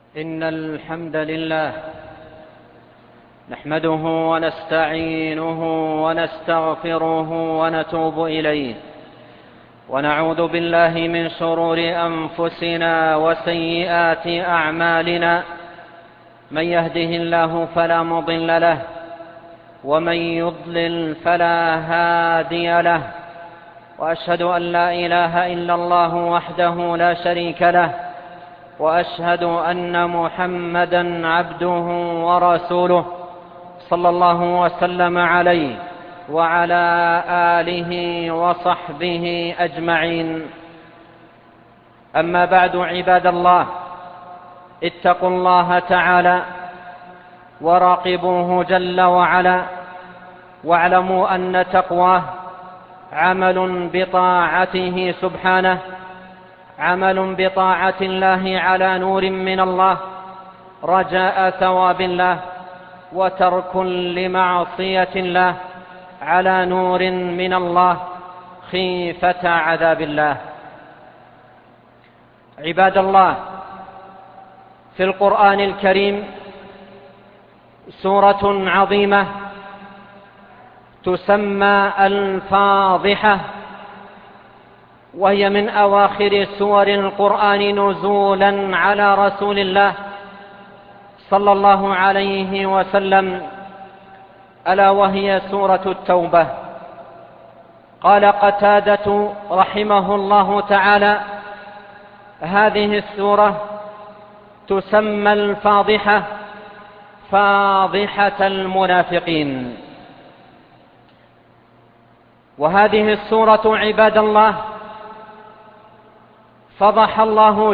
إن الحمد لله نحمده ونستعينه ونستغفره ونتوب إليه، ونعوذ بالله من شرور أنفسنا وسيئات أعمالنا. من يهده الله فلا مضل له، ومن يضلل فلا هادي له، وأشهد أن لا إله إلا الله وحده لا شريك له، وأشهد أن محمدًا عبده ورسوله صلى الله وسلم عليه وعلى آله وصحبه أجمعين. أما بعد، عباد الله، اتقوا الله تعالى وراقبوه جل وعلا، واعلموا أن تقواه عمل بطاعته سبحانه، عمل بطاعة الله على نور من الله رجاء ثواب الله، وترك لمعصية الله على نور من الله خيفة عذاب الله. عباد الله، في القرآن الكريم سورة عظيمة تسمى الفاضحة، وهي من أواخر سور القرآن نزولا على رسول الله صلى الله عليه وسلم، ألا وهي سورة التوبة. قال قتادة رحمه الله تعالى: هذه السورة تسمى الفاضحة، فاضحة المنافقين. وهذه السورة عباد الله فضح الله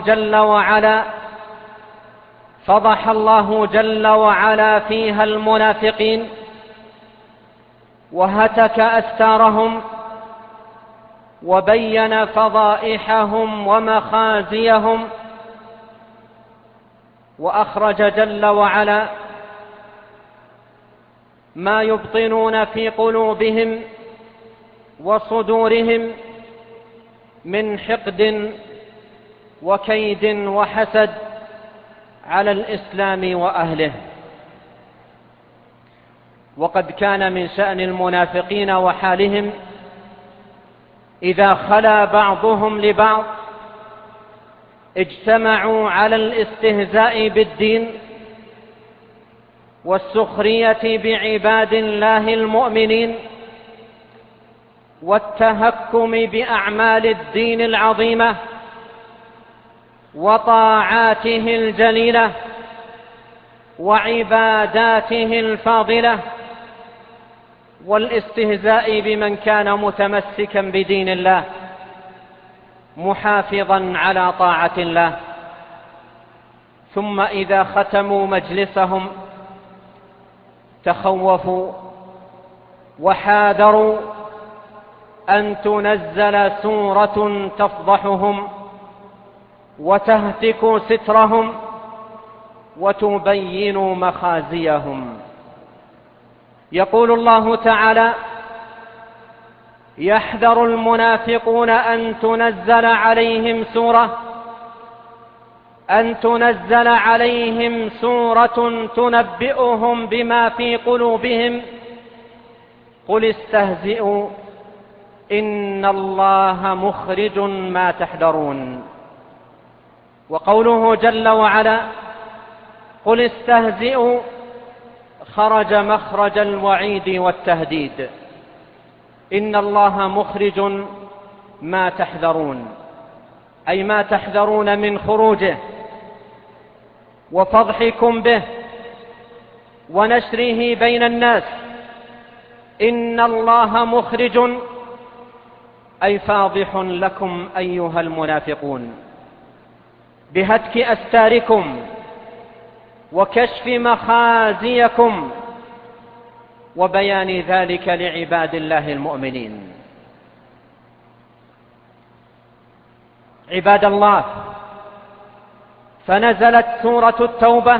جل وعلا فيها المنافقين، وهتك أستارهم، وبين فضائحهم ومخازيهم، وأخرج جل وعلا ما يبطنون في قلوبهم وصدورهم من حقد وكيد وحسد على الإسلام وأهله. وقد كان من شأن المنافقين وحالهم إذا خلا بعضهم لبعض اجتمعوا على الاستهزاء بالدين والسخرية بعباد الله المؤمنين والتهكم بأعمال الدين العظيمة وطاعاته الجليلة وعباداته الفاضلة، والاستهزاء بمن كان متمسكا بدين الله محافظا على طاعة الله. ثم إذا ختموا مجلسهم تخوفوا وحاذروا أن تنزل سورة تفضحهم وتهتك سترهم وتبين مخازيهم. يقول الله تعالى: يحذر المنافقون أن تنزل عليهم سورة تنبئهم بما في قلوبهم، قل استهزئوا إن الله مخرج ما تحذرون. وقوله جل وعلا: قل استهزئوا، خرج مخرج الوعيد والتهديد، إن الله مخرج ما تحذرون، أي ما تحذرون من خروجه وفضحكم به ونشره بين الناس. إن الله مخرج، أي فاضح لكم أيها المنافقون، بهتك أستاركم وكشف مخازيكم وبيان ذلك لعباد الله المؤمنين. عباد الله، فنزلت سورة التوبة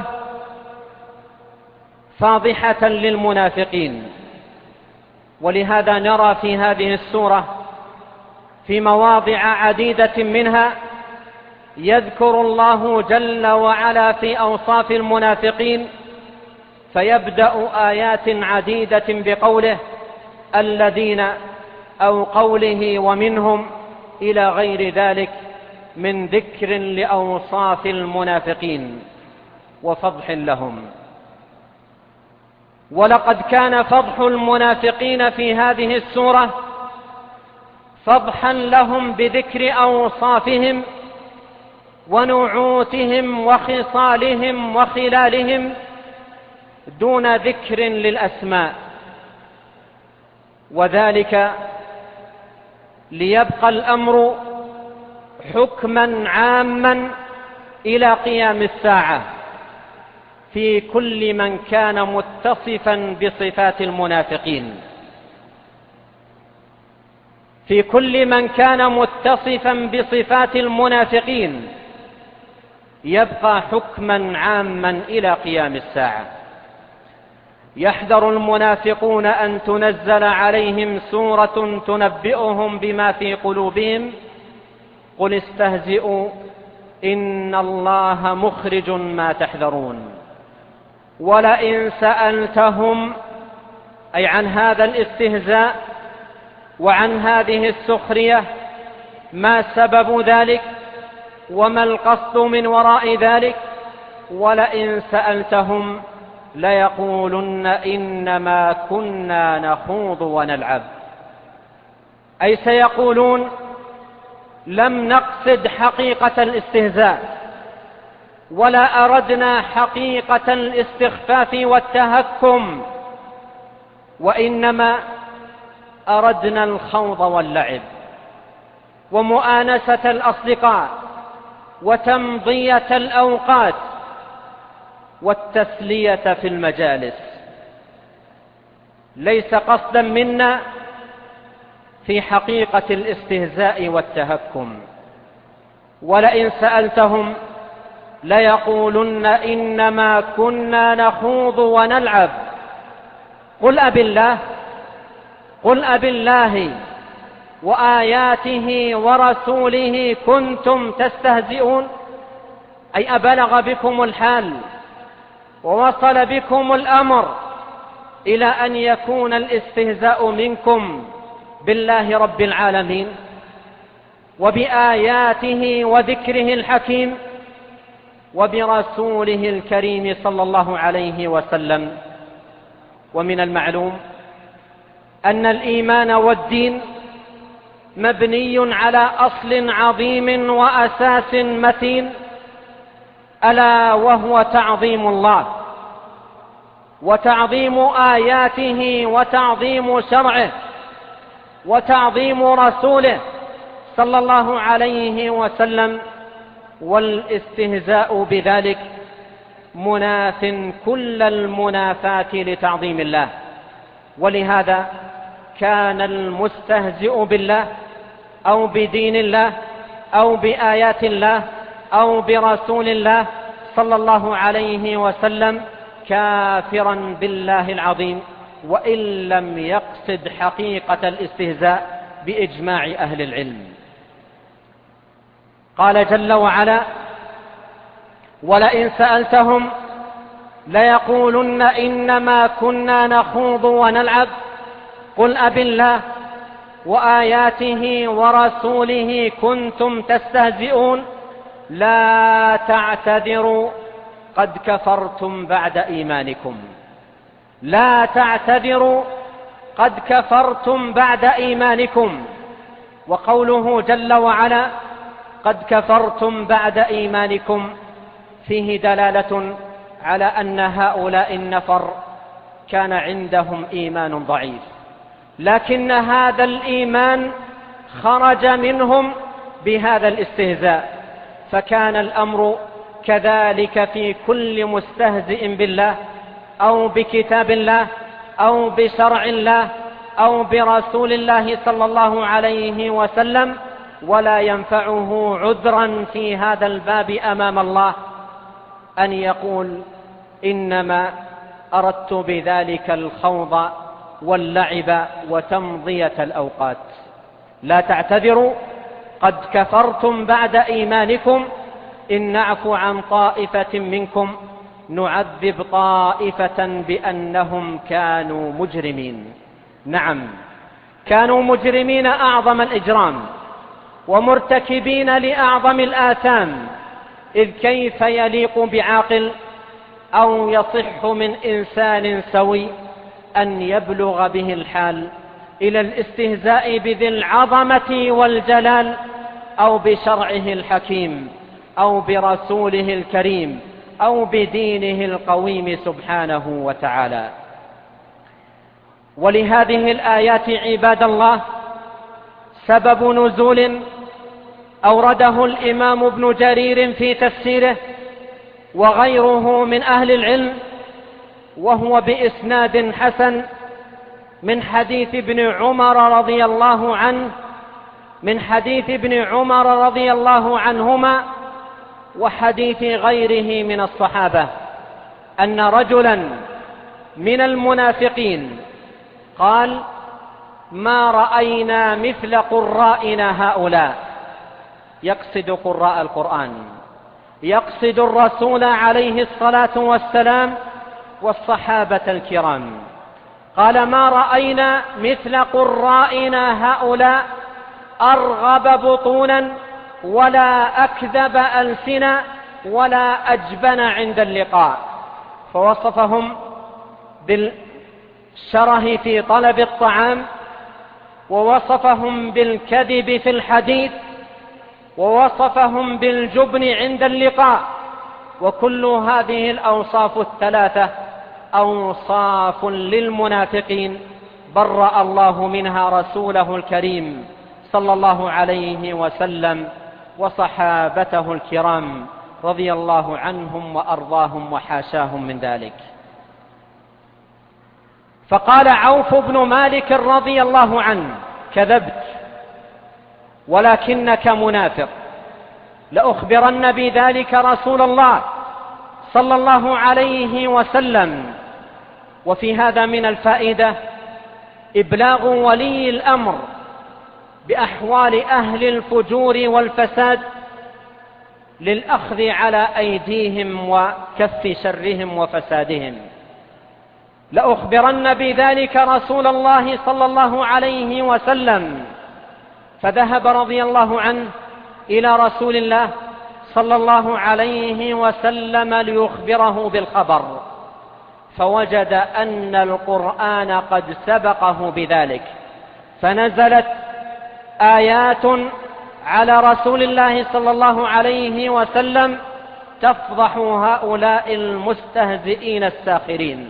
فاضحة للمنافقين، ولهذا نرى في هذه السورة في مواضع عديدة منها يذكر الله جل وعلا في أوصاف المنافقين، فيبدأ آيات عديدة بقوله الذين أو قوله ومنهم إلى غير ذلك من ذكر لأوصاف المنافقين وفضح لهم. ولقد كان فضح المنافقين في هذه السورة فضحا لهم بذكر أوصافهم ونعوتهم وخصالهم وخلالهم دون ذكر للأسماء، وذلك ليبقى الأمر حكما عاما إلى قيام الساعة في كل من كان متصفا بصفات المنافقين، في كل من كان متصفا بصفات المنافقين يبقى حكما عاما إلى قيام الساعة. يحذر المنافقون أن تنزل عليهم سورة تنبئهم بما في قلوبهم قل استهزئوا إن الله مخرج ما تحذرون. ولئن سألتهم أي عن هذا الاستهزاء وعن هذه السخرية ما سبب ذلك وما القصد من وراء ذلك، ولئن سألتهم ليقولن إنما كنا نخوض ونلعب، أي سيقولون لم نقصد حقيقة الاستهزاء ولا أردنا حقيقة الاستخفاف والتهكم، وإنما أردنا الخوض واللعب ومؤانسة الأصدقاء وتمضية الأوقات والتسلية في المجالس، ليس قصدا منا في حقيقة الاستهزاء والتهكم. ولئن سألتهم ليقولن إنما كنا نخوض ونلعب قل أبي الله وآياته ورسوله كنتم تستهزئون، أي أبلغ بكم الحال ووصل بكم الأمر إلى أن يكون الاستهزاء منكم بالله رب العالمين وبآياته وذكره الحكيم وبرسوله الكريم صلى الله عليه وسلم. ومن المعلوم أن الإيمان والدين مبني على أصل عظيم وأساس متين، ألا وهو تعظيم الله وتعظيم آياته وتعظيم شرعه وتعظيم رسوله صلى الله عليه وسلم، والاستهزاء بذلك مناف كل المنافاة لتعظيم الله. ولهذا كان المستهزئ بالله أو بدين الله أو بآيات الله أو برسول الله صلى الله عليه وسلم كافرا بالله العظيم، وإن لم يقصد حقيقة الاستهزاء بإجماع أهل العلم. قال جل وعلا ولئن سألتهم ليقولن إنما كنا نخوض ونلعب قل أبي الله وآياته ورسوله كنتم تستهزئون لا تعتذروا قد كفرتم بعد إيمانكم. لا تعتذروا قد كفرتم بعد إيمانكم. وقوله جل وعلا قد كفرتم بعد إيمانكم فيه دلالة على أن هؤلاء النفر كان عندهم إيمان ضعيف، لكن هذا الإيمان خرج منهم بهذا الاستهزاء، فكان الأمر كذلك في كل مستهزئ بالله أو بكتاب الله أو بشرع الله أو برسول الله صلى الله عليه وسلم، ولا ينفعه عذرا في هذا الباب أمام الله أن يقول إنما أردت بذلك الخوض واللعب وتمضية الأوقات. لا تعتذروا قد كفرتم بعد إيمانكم، إن نعفو عن طائفة منكم نعذب طائفة بأنهم كانوا مجرمين. نعم، كانوا مجرمين أعظم الإجرام ومرتكبين لأعظم الآثام، إذ كيف يليق بعاقل أو يصح من إنسان سوي أن يبلغ به الحال إلى الاستهزاء بذي العظمة والجلال أو بشرعه الحكيم أو برسوله الكريم أو بدينه القويم سبحانه وتعالى. ولهذه الآيات عباد الله سبب نزول أورده الإمام ابن جرير في تفسيره وغيره من أهل العلم، وهو بإسناد حسن من حديث ابن عمر رضي الله عنه، من حديث ابن عمر رضي الله عنهما وحديث غيره من الصحابة، أن رجلا من المنافقين قال: ما رأينا مثل قرائنا هؤلاء، يقصد قراء القرآن، يقصد الرسول عليه الصلاة والسلام والصحابة الكرام. قال: ما رأينا مثل قرائنا هؤلاء أرغب بطونا ولا أكذب ألسنا ولا أجبن عند اللقاء. فوصفهم بالشره في طلب الطعام، ووصفهم بالكذب في الحديث، ووصفهم بالجبن عند اللقاء. وكل هذه الأوصاف الثلاثة أوصاف للمنافقين برأ الله منها رسوله الكريم صلى الله عليه وسلم وصحابته الكرام رضي الله عنهم وأرضاهم وحاشاهم من ذلك. فقال عوف بن مالك رضي الله عنه: كذبت ولكنك منافق، لأخبرن بذلك رسول الله صلى الله عليه وسلم. وفي هذا من الفائدة إبلاغ ولي الأمر بأحوال أهل الفجور والفساد للأخذ على أيديهم وكف شرهم وفسادهم. لأخبرن بذلك رسول الله صلى الله عليه وسلم. فذهب رضي الله عنه إلى رسول الله صلى الله عليه وسلم ليخبره بالخبر، فوجد أن القرآن قد سبقه بذلك، فنزلت آيات على رسول الله صلى الله عليه وسلم تفضح هؤلاء المستهزئين الساخرين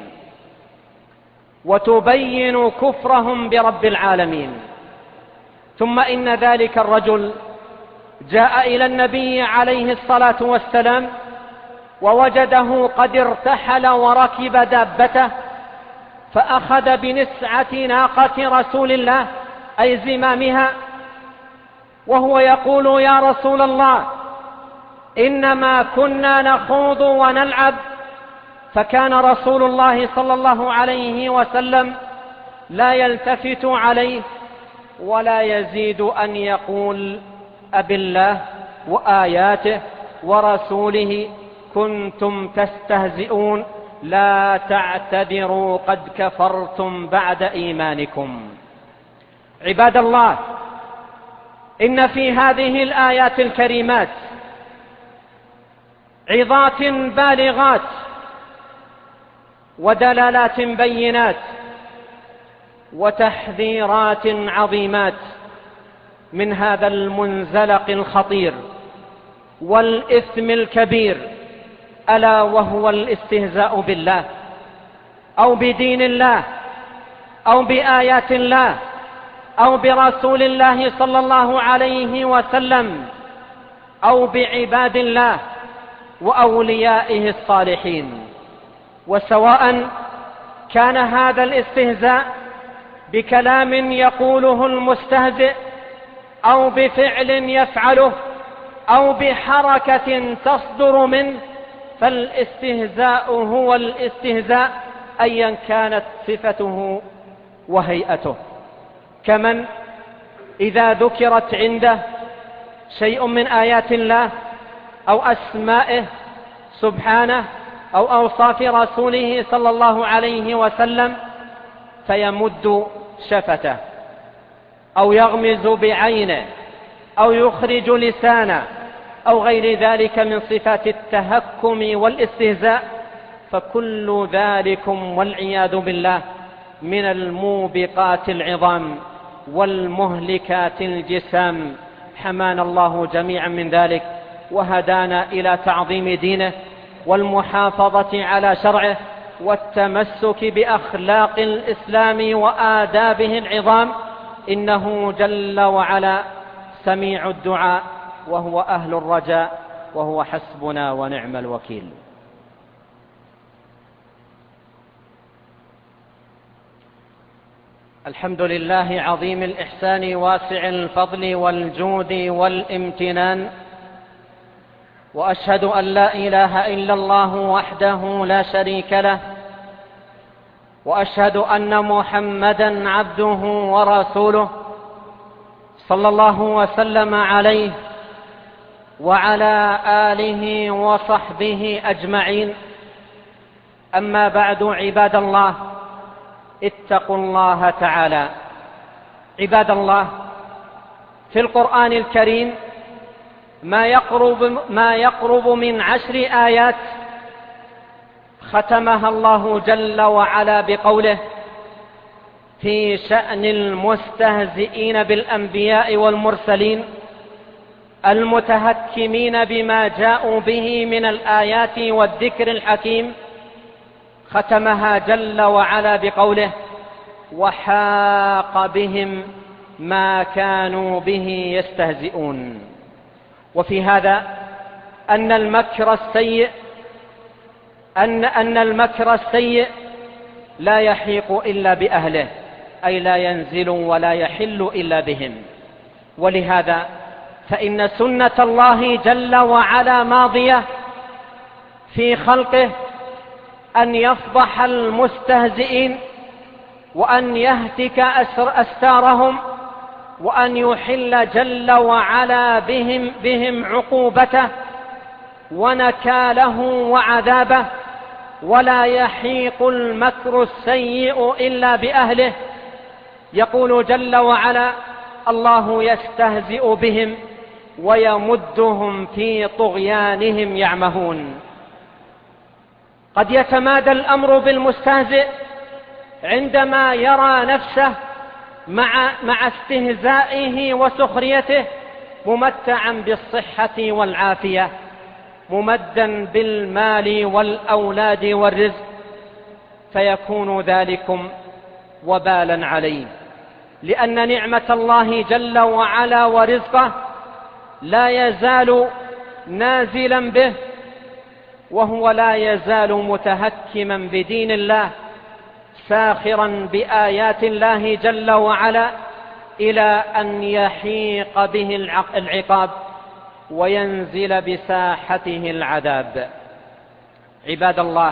وتبين كفرهم برب العالمين. ثم إن ذلك الرجل جاء إلى النبي عليه الصلاة والسلام ووجده قد ارتحل وركب دابته، فأخذ بنسعة ناقة رسول الله أي زمامها، وهو يقول: يا رسول الله، إنما كنا نخوض ونلعب. فكان رسول الله صلى الله عليه وسلم لا يلتفت عليه ولا يزيد أن يقول: أبالله وآياته ورسوله كنتم تستهزئون، لا تعتذروا قد كفرتم بعد إيمانكم. عباد الله، إن في هذه الآيات الكريمات عظات بالغات ودلالات بينات وتحذيرات عظيمات من هذا المنزلق الخطير والإثم الكبير، ألا وهو الاستهزاء بالله أو بدين الله أو بآيات الله أو برسول الله صلى الله عليه وسلم أو بعباد الله وأوليائه الصالحين. وسواء كان هذا الاستهزاء بكلام يقوله المستهزئ أو بفعل يفعله أو بحركة تصدر منه، فالاستهزاء هو الاستهزاء أيا كانت صفته وهيئته. كمن إذا ذكرت عنده شيء من آيات الله أو أسمائه سبحانه أو أوصاف رسوله صلى الله عليه وسلم فيمد شفته أو يغمز بعينه أو يخرج لسانه أو غير ذلك من صفات التهكم والاستهزاء، فكل ذلكم والعياذ بالله من الموبقات العظام والمهلكات الجسام. حمانا الله جميعا من ذلك، وهدانا إلى تعظيم دينه والمحافظة على شرعه والتمسك بأخلاق الإسلام وآدابه العظام، إنه جل وعلا سميع الدعاء وهو أهل الرجاء وهو حسبنا ونعم الوكيل. الحمد لله عظيم الإحسان واسع الفضل والجود والامتنان، وأشهد أن لا إله إلا الله وحده لا شريك له، وأشهد أن محمدًا عبده ورسوله صلى الله وسلم عليه وعلى آله وصحبه أجمعين. أما بعد، عباد الله، اتقوا الله تعالى. عباد الله، في القرآن الكريم ما يقرب من 10 آيات ختمها الله جل وعلا بقوله في شأن المستهزئين بالأنبياء والمرسلين المتهكمين بما جاءوا به من الآيات والذكر الحكيم، ختمها جل وعلا بقوله وحاق بهم ما كانوا به يستهزئون. وفي هذا أن المكر السيء لا يحيق إلا بأهله، أي لا ينزل ولا يحل إلا بهم. ولهذا فإن سنة الله جل وعلا ماضية في خلقه أن يفضح المستهزئين وأن يهتك أستارهم وأن يحل جل وعلا بهم عقوبته ونكاله وعذابه، ولا يحيق المكر السيء إلا بأهله. يقول جل وعلا الله يستهزئ بهم ويمدهم في طغيانهم يعمهون. قد يتمادى الأمر بالمستهزئ عندما يرى نفسه مع استهزائه وسخريته ممتعا بالصحة والعافية، ممدا بالمال والأولاد والرزق، فيكون ذلكم وبالا عليه، لأن نعمة الله جل وعلا ورزقه لا يزال نازلا به، وهو لا يزال متهكما بدين الله ساخرا بآيات الله جل وعلا إلى أن يحيق به العقاب وينزل بساحته العذاب. عباد الله،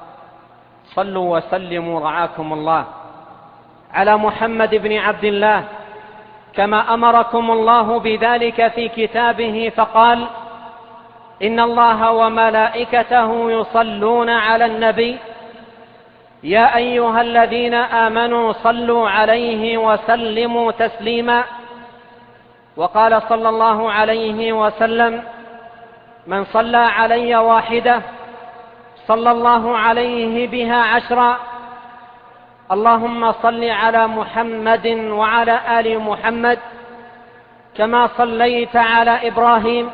صلوا وسلموا رعاكم الله على محمد بن عبد الله كما أمركم الله بذلك في كتابه، فقال إن الله وملائكته يصلون على النبي يا أيها الذين آمنوا صلوا عليه وسلموا تسليما. وقال صلى الله عليه وسلم من صلى علي واحدة صلى الله عليه بها 10. اللهم صل على محمد وعلى آل محمد كما صليت على إبراهيم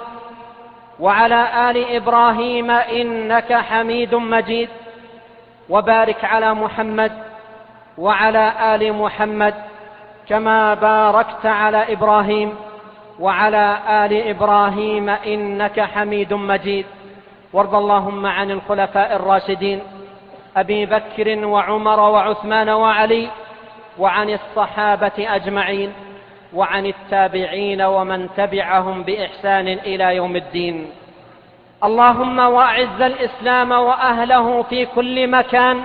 وعلى آل إبراهيم إنك حميد مجيد، وبارك على محمد وعلى آل محمد كما باركت على إبراهيم وعلى آل إبراهيم إنك حميد مجيد. وارض اللهم عن الخلفاء الراشدين أبي بكر وعمر وعثمان وعلي، وعن الصحابة أجمعين، وعن التابعين ومن تبعهم بإحسان إلى يوم الدين. اللهم وأعز الإسلام وأهله في كل مكان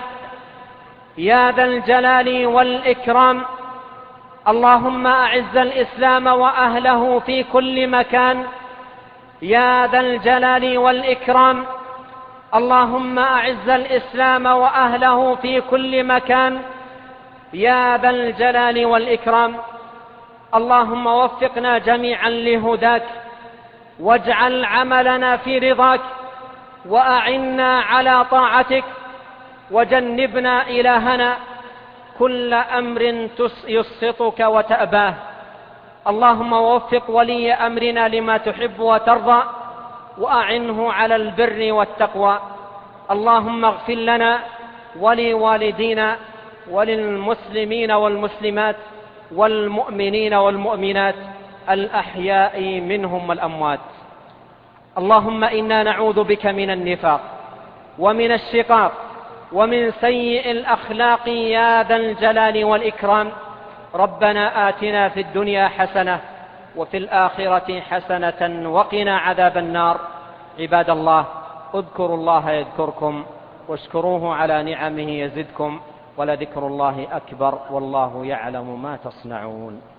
يا ذا الجلال والإكرام. اللهم أعز الإسلام وأهله في كل مكان يا ذا الجلال والإكرام. اللهم أعز الإسلام وأهله في كل مكان يا ذا الجلال والإكرام. اللهم وفقنا جميعا لهداك، واجعل عملنا في رضاك، وأعنا على طاعتك، وجنبنا إلهنا كل أمر يسخطك وتأباه. اللهم وفق ولي أمرنا لما تحب وترضى، وأعنه على البر والتقوى. اللهم اغفر لنا ولوالدينا وللمسلمين والمسلمات والمؤمنين والمؤمنات الأحياء منهم والأموات. اللهم إنا نعوذ بك من النفاق ومن الشقاق ومن سيء الأخلاق يا ذا الجلال والإكرام. ربنا آتنا في الدنيا حسنة وفي الآخرة حسنة وقنا عذاب النار. عباد الله، اذكروا الله يذكركم، واشكروه على نعمه يزدكم، ولذكر الله أكبر، والله يعلم ما تصنعون.